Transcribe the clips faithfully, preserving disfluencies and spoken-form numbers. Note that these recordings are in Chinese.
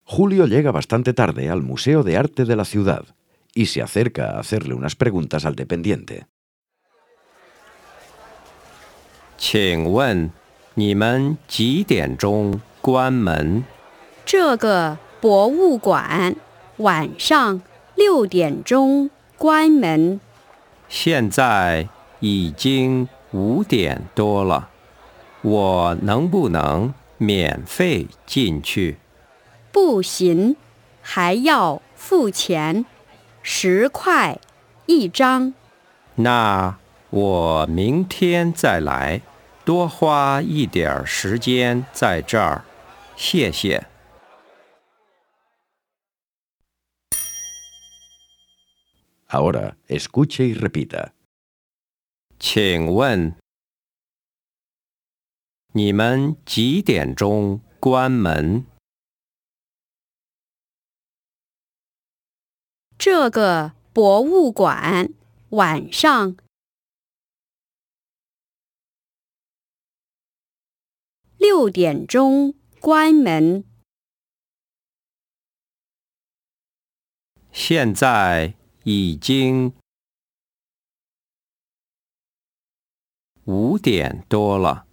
Julio llega bastante tarde al Museo de Arte de la ciudad y se acerca a hacerle unas preguntas al dependiente. 请问你们几点钟关门？ 这个博物馆晚上六点钟关门。 现在已经五点多了，我能不能免费进去？ 不行，还要付钱，十块一张。 那我明天再来，多花一点时间在这儿，谢谢。 Ahora, escuche y repita. 请问你们几点钟关门？ 这个博物馆晚上六点钟关门。 现在已经五点多了，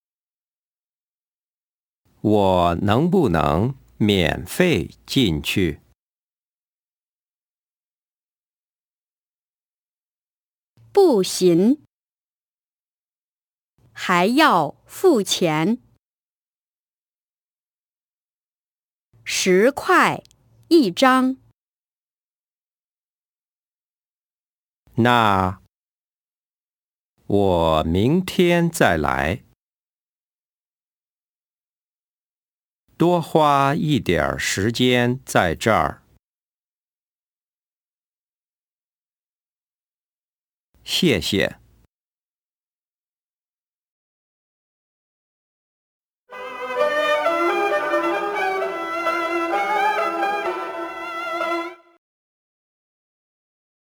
我能不能免费进去？ 不行，还要付钱，十块一张。 那我明天再来，多花一点时间在这儿，谢谢。